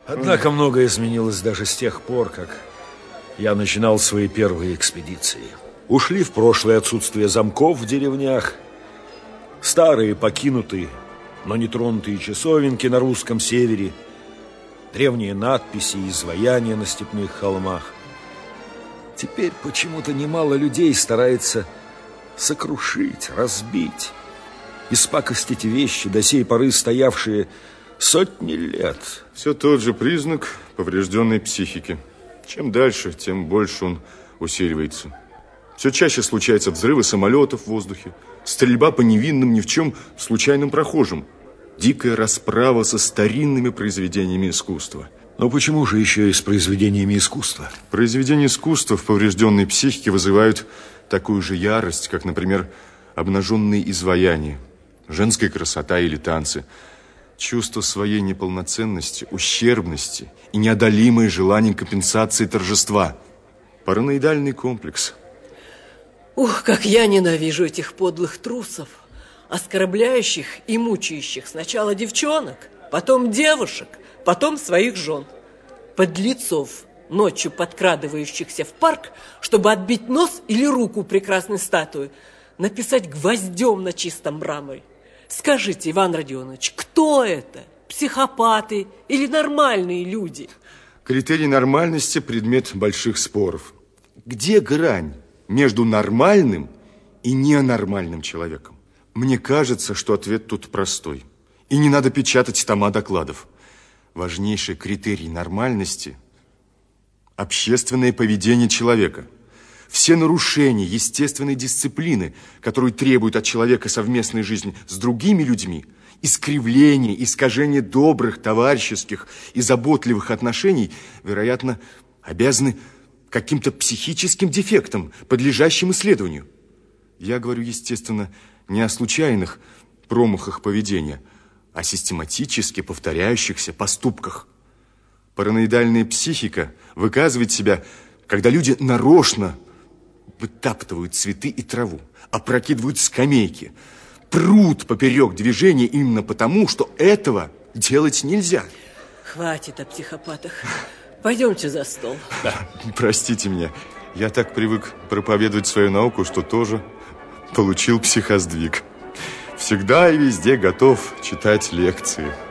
Однако многое изменилось даже с тех пор, как я начинал свои первые экспедиции. Ушли в прошлое отсутствие замков в деревнях, старые покинутые, но не тронутые часовенки на русском севере, древние надписи и изваяния на степных холмах. Теперь почему-то немало людей старается сокрушить, разбить, испакостить вещи, до сей поры стоявшие сотни лет. Все тот же признак поврежденной психики. Чем дальше, тем больше он усиливается. Все чаще случаются взрывы самолетов в воздухе, стрельба по невинным ни в чем случайным прохожим, дикая расправа со старинными произведениями искусства. Но почему же еще и с произведениями искусства? Произведения искусства в поврежденной психике вызывают такую же ярость, как, например, обнаженные изваяния, женская красота или танцы. Чувство своей неполноценности, ущербности и неодолимое желание компенсации торжества. Параноидальный комплекс. Ух, как я ненавижу этих подлых трусов, оскорбляющих и мучающих сначала девчонок, потом девушек, потом своих жен. Подлецов, ночью подкрадывающихся в парк, чтобы отбить нос или руку прекрасной статуи, написать гвоздем на чистом мраморе. Скажите, Иван Родионович, кто это? Психопаты или нормальные люди? Критерий нормальности – предмет больших споров. Где грань между нормальным и ненормальным человеком? Мне кажется, что ответ тут простой. И не надо печатать тома докладов. Важнейший критерий нормальности – общественное поведение человека. Все нарушения естественной дисциплины, которую требует от человека совместной жизни с другими людьми, искривление, искажение добрых, товарищеских и заботливых отношений, вероятно, обязаны каким-то психическим дефектам, подлежащим исследованию. Я говорю, естественно, не о случайных промахах поведения, а систематически повторяющихся поступках. Параноидальная психика выказывает себя, когда люди нарочно вытаптывают цветы и траву, опрокидывают скамейки, прут поперек движения именно потому, что этого делать нельзя. Хватит о психопатах. Пойдемте за стол. Да, простите меня, я так привык проповедовать свою науку, что тоже получил психосдвиг. Всегда и везде готов читать лекции.